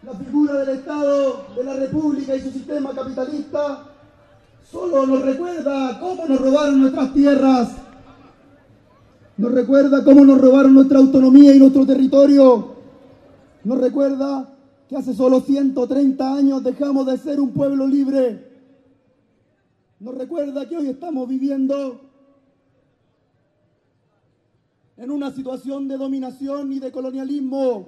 la figura del Estado, de la República y su sistema capitalista, solo nos recuerda cómo nos robaron nuestras tierras, nos recuerda cómo nos robaron nuestra autonomía y nuestro territorio, nos recuerda que hace solo 130 años dejamos de ser un pueblo libre, nos recuerda que hoy estamos viviendo en una situación de dominación y de colonialismo.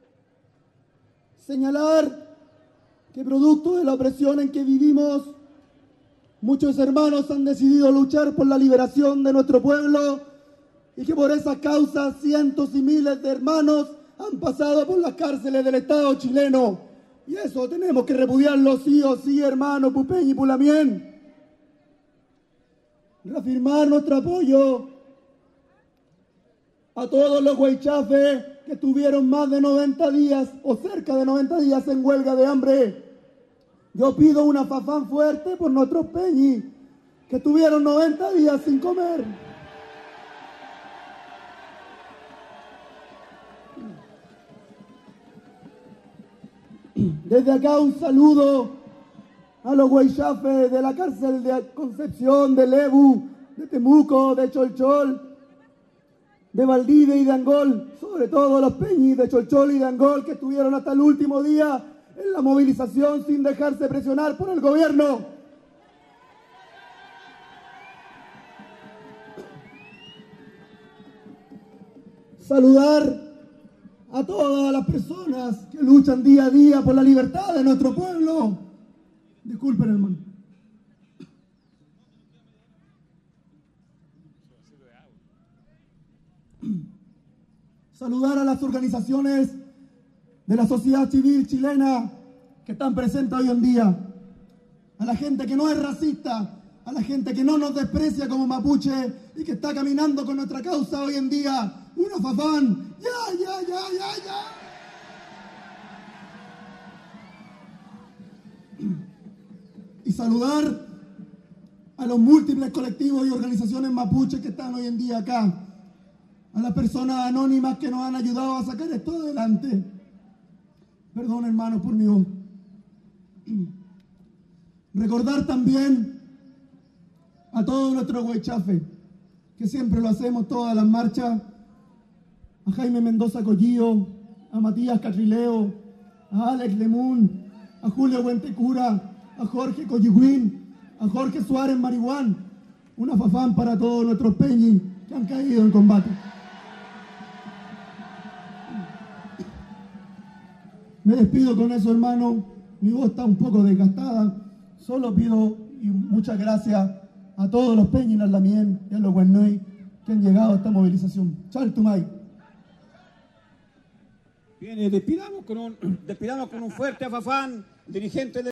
Señalar que producto de la opresión en que vivimos, muchos hermanos han decidido luchar por la liberación de nuestro pueblo y que por esas causas cientos y miles de hermanos han pasado por las cárceles del Estado chileno. Y eso tenemos que repudiarlo sí o sí, hermano Pupeñi y Pulamien. Reafirmar nuestro apoyo a todos los huaychafes que estuvieron más de 90 días o cerca de 90 días en huelga de hambre. Yo pido una fafán fuerte por nuestros peñis que estuvieron 90 días sin comer. Desde acá un saludo a los huaychafes de la cárcel de Concepción, de Lebu, de Temuco, de Cholchol, de Valdivia y de Angol, sobre todo los peñis de Cholchol y de Angol que estuvieron hasta el último día en la movilización sin dejarse presionar por el gobierno. Saludar a todas las personas que luchan día a día por la libertad de nuestro pueblo. Disculpen, hermano. Saludar a las organizaciones de la sociedad civil chilena que están presentes hoy en día, a la gente que no es racista, a la gente que no nos desprecia como mapuche y que está caminando con nuestra causa hoy en día. ¡Una fafán! ¡Ya! Y saludar a los múltiples colectivos y organizaciones mapuches que están hoy en día acá, a las personas anónimas que nos han ayudado a sacar esto adelante. Perdón, hermanos, por mi voz. Recordar también a todos nuestros huaychafes, que siempre lo hacemos todas las marchas, a Jaime Mendoza Collillo, a Matías Catrileo, a Alex Lemun, a Julio Huentecura, a Jorge Coyihuín, a Jorge Suárez Marihuán. Una fafán para todos nuestros peñis que han caído en combate. Me despido con eso, hermano. Mi voz está un poco desgastada. Solo pido y muchas gracias a todos los peñis, a la Mien y a los Guanay que han llegado a esta movilización. Chaltumay. Bien, despidamos con un fuerte afafán, dirigente de